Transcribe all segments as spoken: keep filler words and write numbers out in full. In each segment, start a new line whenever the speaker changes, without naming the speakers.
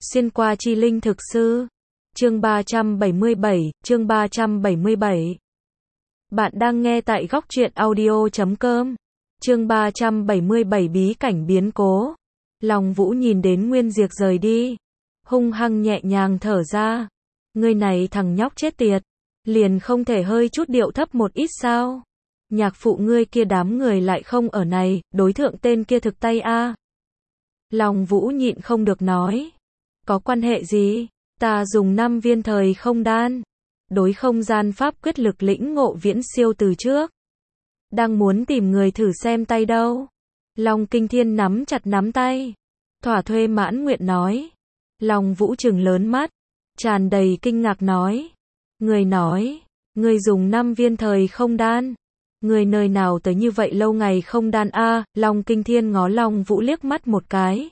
Xuyên qua chi linh thực sư. Chương ba trăm bảy mươi bảy, chương ba trăm bảy mươi bảy. Bạn đang nghe tại góc truyện audio chấm com. Chương ba trăm bảy mươi bảy bí cảnh biến cố. Long Vũ nhìn đến Nguyên Diệp rời đi, hung hăng nhẹ nhàng thở ra. Ngươi này thằng nhóc chết tiệt, liền không thể hơi chút điệu thấp một ít sao? Nhạc phụ ngươi kia đám người lại không ở này, đối thượng tên kia thực tay a. Long Vũ nhịn không được nói. Có quan hệ gì? Ta dùng năm viên thời không đan, đối không gian pháp quyết lực lĩnh ngộ viễn siêu từ trước. Đang muốn tìm người thử xem tay đâu. Long Kinh Thiên nắm chặt nắm tay, thỏa thuê mãn nguyện nói. Long Vũ trừng lớn mắt, tràn đầy kinh ngạc nói. Người nói, người dùng năm viên thời không đan. Người nơi nào tới như vậy lâu ngày không đan a? Long Kinh Thiên ngó Long Vũ liếc mắt một cái.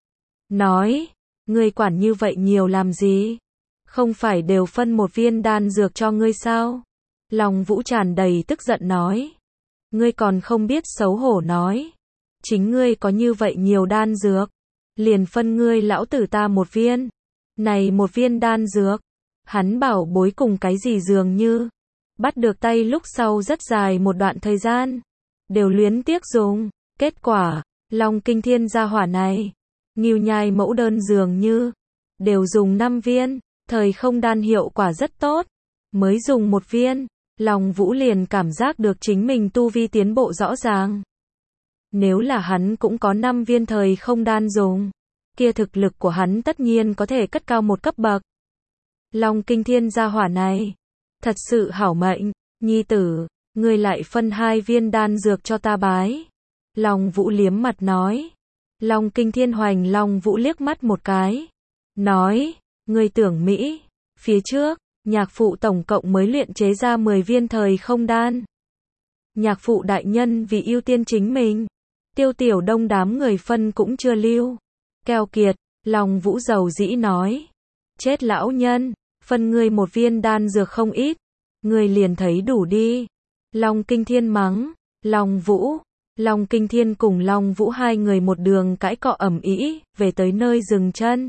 Nói, ngươi quản như vậy nhiều làm gì? Không phải đều phân một viên đan dược cho ngươi sao? Long Vũ tràn đầy tức giận nói. Ngươi còn không biết xấu hổ nói. Chính ngươi có như vậy nhiều đan dược, liền phân ngươi lão tử ta một viên. Này một viên đan dược, hắn bảo bối cùng cái gì dường như. Bắt được tay lúc sau rất dài một đoạn thời gian, đều luyến tiếc dùng. Kết quả, Long Kinh Thiên gia hỏa này, nghiêu nhai mẫu đơn dường như, đều dùng năm viên, thời không đan hiệu quả rất tốt. Mới dùng một viên, Long Vũ liền cảm giác được chính mình tu vi tiến bộ rõ ràng. Nếu là hắn cũng có năm viên thời không đan dùng, kia thực lực của hắn tất nhiên có thể cất cao một cấp bậc. Long Kinh Thiên gia hỏa này, thật sự hảo mệnh, nhi tử, ngươi lại phân hai viên đan dược cho ta bái. Long Vũ liếm mặt nói. Long Kinh Thiên hoành Long Vũ liếc mắt một cái, nói, ngươi tưởng Mỹ, phía trước, nhạc phụ tổng cộng mới luyện chế ra mười viên thời không đan. Nhạc phụ đại nhân vì ưu tiên chính mình, Tiêu Tiểu Đông đám người phân cũng chưa lưu. Keo kiệt, Long Vũ dầu dĩ nói. Chết lão nhân, phân ngươi một viên đan dược không ít, ngươi liền thấy đủ đi. Long Kinh Thiên mắng. Long Vũ, Long Kinh Thiên cùng Long Vũ hai người một đường cãi cọ ầm ĩ, về tới nơi dừng chân.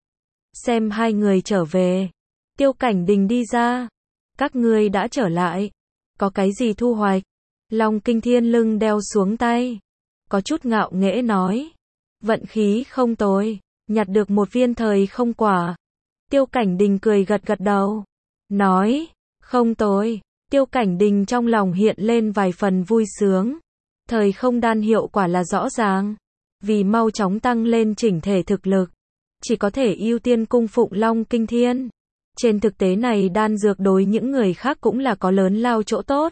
Xem hai người trở về, Tiêu Cảnh Đình đi ra. Các ngươi đã trở lại, có cái gì thu hoạch? Long Kinh Thiên lưng đeo xuống tay, có chút ngạo nghễ nói. Vận khí không tồi, nhặt được một viên thời không quả. Tiêu Cảnh Đình cười gật gật đầu, nói, không tồi. Tiêu Cảnh Đình trong lòng hiện lên vài phần vui sướng. Thời không đan hiệu quả là rõ ràng, vì mau chóng tăng lên chỉnh thể thực lực, chỉ có thể ưu tiên cung phụng Long Kinh Thiên. Trên thực tế này đan dược đối những người khác cũng là có lớn lao chỗ tốt.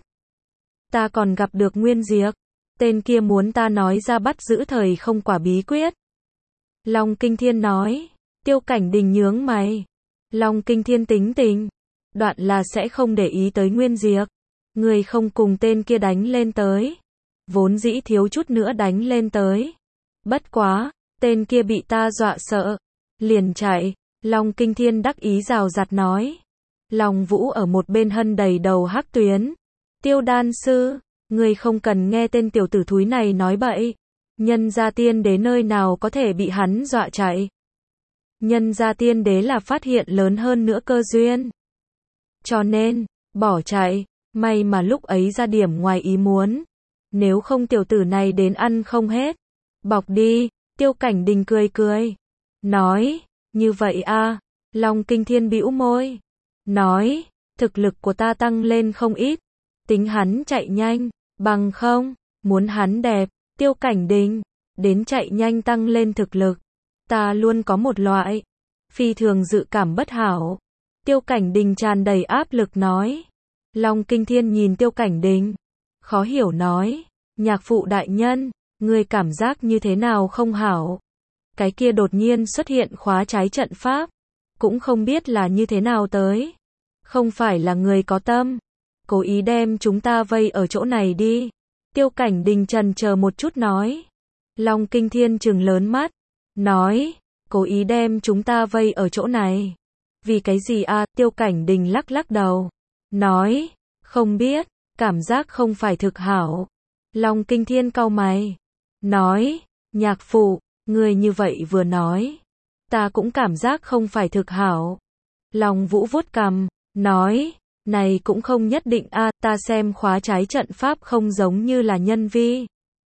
Ta còn gặp được Nguyên Diệp, tên kia muốn ta nói ra bắt giữ thời không quả bí quyết. Long Kinh Thiên nói. Tiêu Cảnh Đình nhướng mày. Long Kinh Thiên tính tình, đoạn là sẽ không để ý tới Nguyên Diệp. Người không cùng tên kia đánh lên tới, vốn dĩ thiếu chút nữa đánh lên tới. Bất quá, tên kia bị ta dọa sợ, liền chạy. Long Kinh Thiên đắc ý rào rạt nói. Long Vũ ở một bên hân đầy đầu hắc tuyến. Tiêu đan sư, người không cần nghe tên tiểu tử thúi này nói bậy. Nhân gia tiên đế nơi nào có thể bị hắn dọa chạy. Nhân gia tiên đế là phát hiện lớn hơn nữa cơ duyên, cho nên, bỏ chạy. May mà lúc ấy ra điểm ngoài ý muốn, nếu không tiểu tử này đến ăn không hết. Bọc đi. Tiêu Cảnh Đình cười cười, nói, như vậy a? Long Kinh Thiên bĩu môi, nói, thực lực của ta tăng lên không ít, tính hắn chạy nhanh, bằng không, muốn hắn đẹp. Tiêu Cảnh Đình, đến chạy nhanh tăng lên thực lực, ta luôn có một loại phi thường dự cảm bất hảo. Tiêu Cảnh Đình tràn đầy áp lực nói. Long Kinh Thiên nhìn Tiêu Cảnh Đình, khó hiểu nói, nhạc phụ đại nhân, ngươi cảm giác như thế nào không hảo? Cái kia đột nhiên xuất hiện khóa trái trận pháp, cũng không biết là như thế nào tới. Không phải là người có tâm, cố ý đem chúng ta vây ở chỗ này đi. Tiêu Cảnh Đình chần chờ một chút nói. Long Kinh Thiên trừng lớn mắt, nói, cố ý đem chúng ta vây ở chỗ này. Vì cái gì a? Tiêu Cảnh Đình lắc lắc đầu, nói, không biết, cảm giác không phải thực hảo. Long Kinh Thiên cau mày, nói, nhạc phụ, ngươi như vậy vừa nói, ta cũng cảm giác không phải thực hảo. Long Vũ vuốt cằm, nói, này cũng không nhất định a, ta xem khóa trái trận pháp không giống như là nhân vi.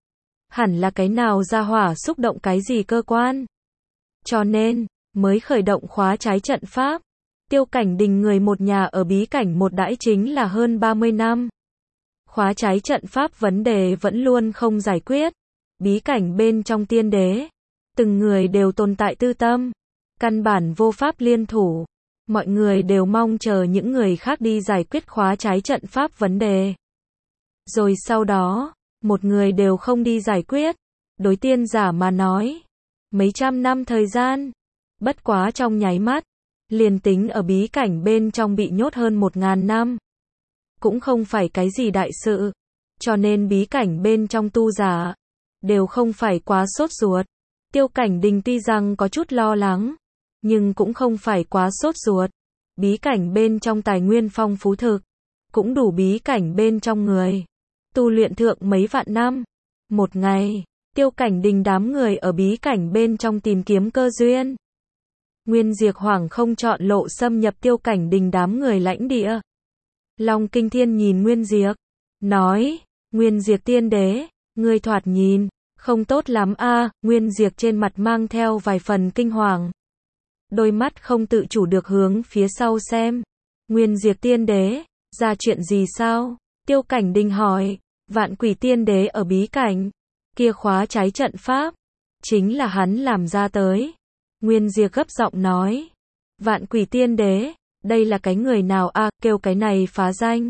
Hẳn là cái nào ra hỏa xúc động cái gì cơ quan. Cho nên, mới khởi động khóa trái trận pháp. Tiêu Cảnh Đình người một nhà ở bí cảnh một đãi chính là hơn ba mươi năm. Khóa trái trận pháp vấn đề vẫn luôn không giải quyết. Bí cảnh bên trong tiên đế, từng người đều tồn tại tư tâm, căn bản vô pháp liên thủ. Mọi người đều mong chờ những người khác đi giải quyết khóa trái trận pháp vấn đề. Rồi sau đó, một người đều không đi giải quyết. Đối tiên giả mà nói, mấy trăm năm thời gian, bất quá trong nháy mắt, liền tính ở bí cảnh bên trong bị nhốt hơn một ngàn năm. Cũng không phải cái gì đại sự, cho nên bí cảnh bên trong tu giả, đều không phải quá sốt ruột. Tiêu Cảnh Đình tuy rằng có chút lo lắng, nhưng cũng không phải quá sốt ruột. Bí cảnh bên trong tài nguyên phong phú thực, cũng đủ bí cảnh bên trong người tu luyện thượng mấy vạn năm. Một ngày, Tiêu Cảnh Đình đám người ở bí cảnh bên trong tìm kiếm cơ duyên. Nguyên Diệt Hoàng không chọn lộ xâm nhập Tiêu Cảnh Đình đám người lãnh địa. Long Kinh Thiên nhìn Nguyên Diệt, nói, Nguyên Diệt tiên đế, ngươi thoạt nhìn, không tốt lắm a. Nguyên Diệt trên mặt mang theo vài phần kinh hoàng. Đôi mắt không tự chủ được hướng phía sau xem. Nguyên Diệt tiên đế, ra chuyện gì sao? Tiêu Cảnh Đình hỏi, Vạn Quỷ tiên đế ở bí cảnh, kia khóa trái trận pháp, chính là hắn làm ra tới. Nguyên Diệt gấp giọng nói, Vạn Quỷ tiên đế, đây là cái người nào a, à, kêu cái này phá danh.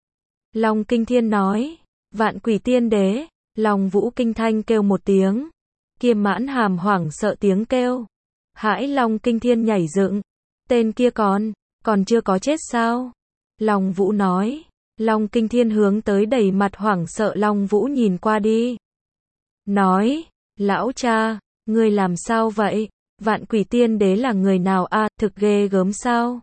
Long Kinh Thiên nói, Vạn Quỷ tiên đế. Long Vũ kinh thanh kêu một tiếng, kia mãn hàm hoảng sợ tiếng kêu. Hãi Long Kinh Thiên nhảy dựng, tên kia còn, còn chưa có chết sao? Long Vũ nói. Long Kinh Thiên hướng tới đầy mặt hoảng sợ Long Vũ nhìn qua đi. Nói, lão cha, ngươi làm sao vậy? Vạn Quỷ tiên đế là người nào a, à, thực ghê gớm sao?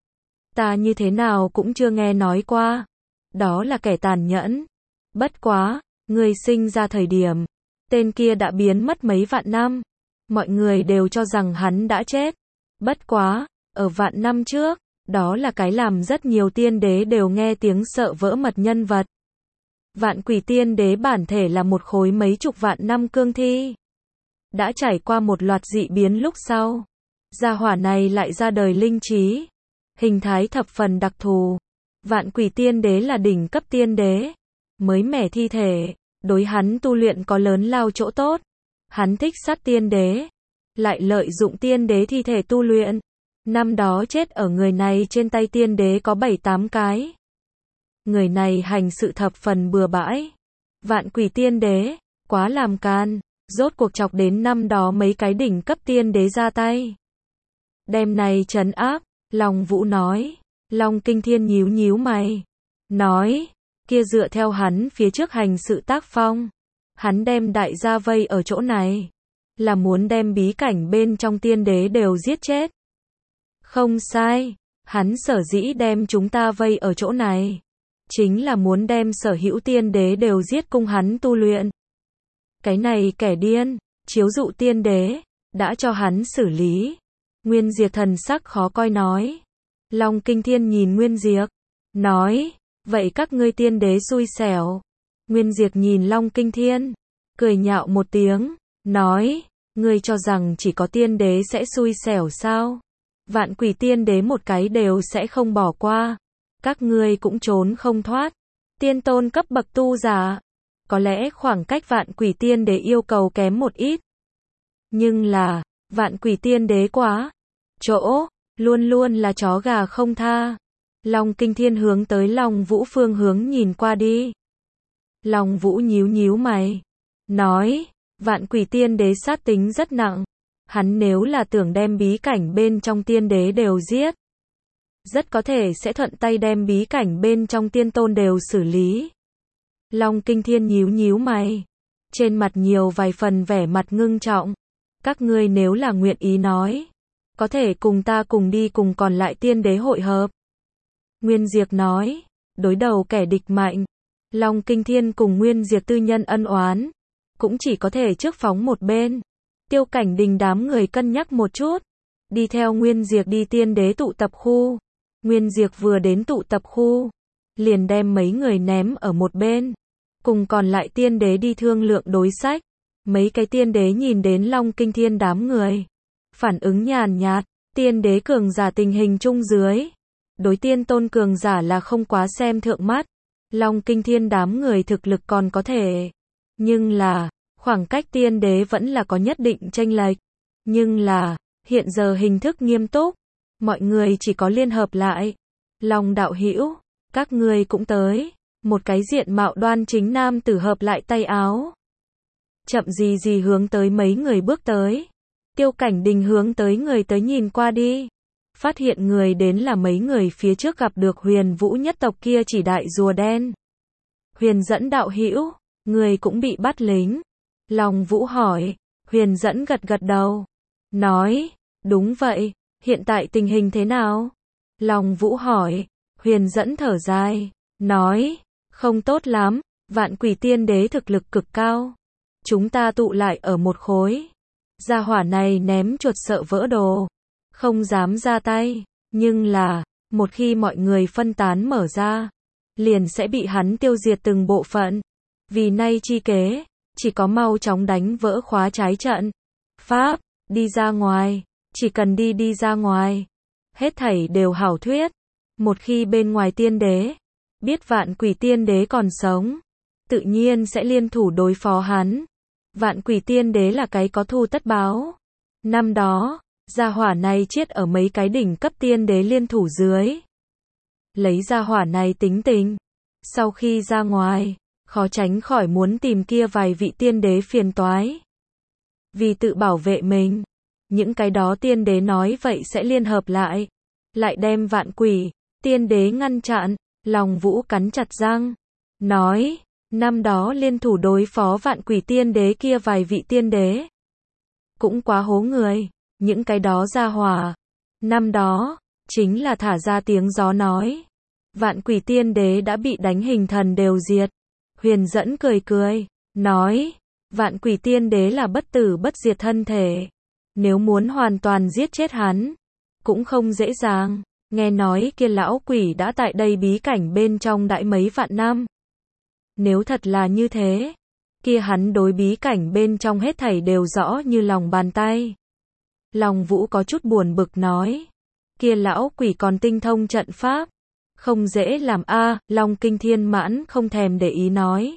Ta như thế nào cũng chưa nghe nói qua. Đó là kẻ tàn nhẫn. Bất quá, ngươi sinh ra thời điểm, tên kia đã biến mất mấy vạn năm. Mọi người đều cho rằng hắn đã chết. Bất quá, ở vạn năm trước, đó là cái làm rất nhiều tiên đế đều nghe tiếng sợ vỡ mật nhân vật. Vạn Quỷ tiên đế bản thể là một khối mấy chục vạn năm cương thi. Đã trải qua một loạt dị biến lúc sau. Gia hỏa này lại ra đời linh trí. Hình thái thập phần đặc thù. Vạn Quỷ tiên đế là đỉnh cấp tiên đế. Mới mẻ thi thể, đối hắn tu luyện có lớn lao chỗ tốt. Hắn thích sát tiên đế, lại lợi dụng tiên đế thi thể tu luyện. Năm đó chết ở người này trên tay tiên đế có bảy tám cái. Người này hành sự thập phần bừa bãi. Vạn Quỷ tiên đế, quá làm can, rốt cuộc chọc đến năm đó mấy cái đỉnh cấp tiên đế ra tay. Đem này trấn áp, Long Vũ nói. Long Kinh Thiên nhíu nhíu mày, nói, kia dựa theo hắn phía trước hành sự tác phong, hắn đem đại gia vây ở chỗ này, là muốn đem bí cảnh bên trong tiên đế đều giết chết. Không sai, hắn sở dĩ đem chúng ta vây ở chỗ này, chính là muốn đem sở hữu tiên đế đều giết cung hắn tu luyện. Cái này kẻ điên, chiếu dụ tiên đế, đã cho hắn xử lý. Nguyên Diệt thần sắc khó coi nói. Long Kinh Thiên nhìn Nguyên Diệt, nói, vậy các ngươi tiên đế xui xẻo. Nguyên Diệt nhìn Long Kinh Thiên, cười nhạo một tiếng, nói, ngươi cho rằng chỉ có tiên đế sẽ xui xẻo sao? Vạn Quỷ tiên đế một cái đều sẽ không bỏ qua. Các ngươi cũng trốn không thoát. Tiên tôn cấp bậc tu giả, có lẽ khoảng cách Vạn Quỷ tiên đế yêu cầu kém một ít. Nhưng là, Vạn Quỷ tiên đế quá chỗ, luôn luôn là chó gà không tha. Long Kinh Thiên hướng tới Long Vũ phương hướng nhìn qua đi. Long Vũ nhíu nhíu mày, nói, Vạn Quỷ tiên đế sát tính rất nặng. Hắn nếu là tưởng đem bí cảnh bên trong tiên đế đều giết, rất có thể sẽ thuận tay đem bí cảnh bên trong tiên tôn đều xử lý. Long Kinh Thiên nhíu nhíu mày, trên mặt nhiều vài phần vẻ mặt ngưng trọng. Các ngươi nếu là nguyện ý nói, có thể cùng ta cùng đi cùng còn lại tiên đế hội hợp. Nguyên Diệt nói, đối đầu kẻ địch mạnh, Long Kinh Thiên cùng Nguyên Diệt tư nhân ân oán, cũng chỉ có thể trước phóng một bên. Tiêu Cảnh Đình đám người cân nhắc một chút, đi theo Nguyên Diệp đi tiên đế tụ tập khu. Nguyên Diệp vừa đến tụ tập khu, liền đem mấy người ném ở một bên, cùng còn lại tiên đế đi thương lượng đối sách. Mấy cái tiên đế nhìn đến Long Kinh Thiên đám người, phản ứng nhàn nhạt, tiên đế cường giả tình hình chung dưới, đối tiên tôn cường giả là không quá xem thượng mắt. Long Kinh Thiên đám người thực lực còn có thể, nhưng là, khoảng cách tiên đế vẫn là có nhất định chênh lệch. Nhưng là, hiện giờ hình thức nghiêm túc, mọi người chỉ có liên hợp lại. Long đạo hữu, các ngươi cũng tới. Một cái diện mạo đoan chính nam tử hợp lại tay áo, chậm gì gì hướng tới mấy người bước tới. Tiêu Cảnh Đình hướng tới người tới nhìn qua đi, phát hiện người đến là mấy người phía trước gặp được Huyền Vũ nhất tộc kia chỉ đại rùa đen. Huyền Dẫn đạo hữu, người cũng bị bắt lính. Long Vũ hỏi. Huyền Dẫn gật gật đầu, nói, đúng vậy, hiện tại tình hình thế nào? Long Vũ hỏi. Huyền Dẫn thở dài, nói, không tốt lắm, Vạn Quỷ Tiên Đế thực lực cực cao. Chúng ta tụ lại ở một khối. Gia hỏa này ném chuột sợ vỡ đồ, không dám ra tay, nhưng là, một khi mọi người phân tán mở ra, liền sẽ bị hắn tiêu diệt từng bộ phận. Vì nay chi kế, chỉ có mau chóng đánh vỡ khóa trái trận. Pháp, đi ra ngoài, chỉ cần đi đi ra ngoài, hết thảy đều hảo thuyết. Một khi bên ngoài tiên đế biết Vạn Quỷ Tiên Đế còn sống, tự nhiên sẽ liên thủ đối phó hắn. Vạn Quỷ Tiên Đế là cái có thù tất báo. Năm đó, gia hỏa này chết ở mấy cái đỉnh cấp tiên đế liên thủ dưới. Lấy gia hỏa này tính tình, sau khi ra ngoài, khó tránh khỏi muốn tìm kia vài vị tiên đế phiền toái. Vì tự bảo vệ mình, những cái đó tiên đế nói vậy sẽ liên hợp lại, lại đem Vạn Quỷ Tiên Đế ngăn chặn. Long Vũ cắn chặt răng, nói, năm đó liên thủ đối phó Vạn Quỷ Tiên Đế kia vài vị tiên đế, cũng quá hố người, những cái đó ra hỏa. Năm đó, chính là thả ra tiếng gió nói, Vạn Quỷ Tiên Đế đã bị đánh hình thần đều diệt. Huyền Dẫn cười cười, nói, Vạn Quỷ Tiên Đế là bất tử bất diệt thân thể, nếu muốn hoàn toàn giết chết hắn, cũng không dễ dàng. Nghe nói kia lão quỷ đã tại đây bí cảnh bên trong đãi mấy vạn năm. Nếu thật là như thế, kia hắn đối bí cảnh bên trong hết thảy đều rõ như lòng bàn tay. Long Vũ có chút buồn bực nói, kia lão quỷ còn tinh thông trận pháp, không dễ làm a. À, Long Kinh Thiên mãn không thèm để ý nói,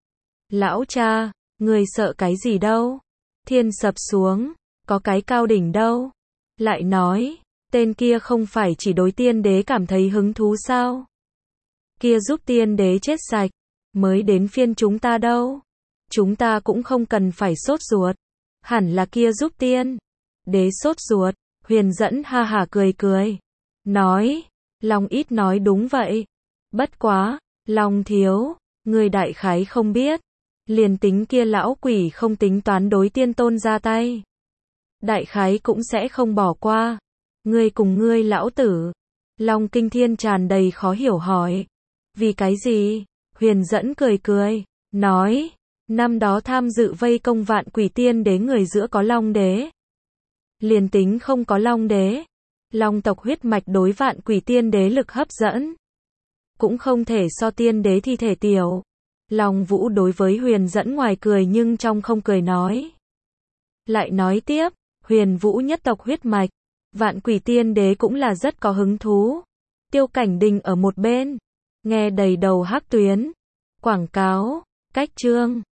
lão cha, người sợ cái gì đâu, thiên sập xuống, có cái cao đỉnh đâu. Lại nói, tên kia không phải chỉ đối tiên đế cảm thấy hứng thú sao? Kia giúp tiên đế chết sạch, mới đến phiên chúng ta đâu. Chúng ta cũng không cần phải sốt ruột, hẳn là kia giúp tiên đế sốt ruột. Huyền Dẫn ha hả cười cười, nói, Long ít nói đúng vậy. Bất quá, Long thiếu, người đại khái không biết, liền tính kia lão quỷ không tính toán đối tiên tôn ra tay, đại khái cũng sẽ không bỏ qua. Ngươi cùng ngươi lão tử. Long Kinh Thiên tràn đầy khó hiểu hỏi, vì cái gì? Huyền Dẫn cười cười, nói, năm đó tham dự vây công Vạn Quỷ Tiên Đế người giữa có Long Đế. Liền tính không có Long Đế, Long tộc huyết mạch đối Vạn Quỷ Tiên Đế lực hấp dẫn, cũng không thể so tiên đế thi thể tiểu. Long Vũ đối với Huyền Dẫn ngoài cười nhưng trong không cười nói. Lại nói tiếp, Huyền Vũ nhất tộc huyết mạch, Vạn Quỷ Tiên Đế cũng là rất có hứng thú. Tiêu Cảnh Đình ở một bên, nghe đầy đầu hắc tuyến. Quảng cáo, cách chương.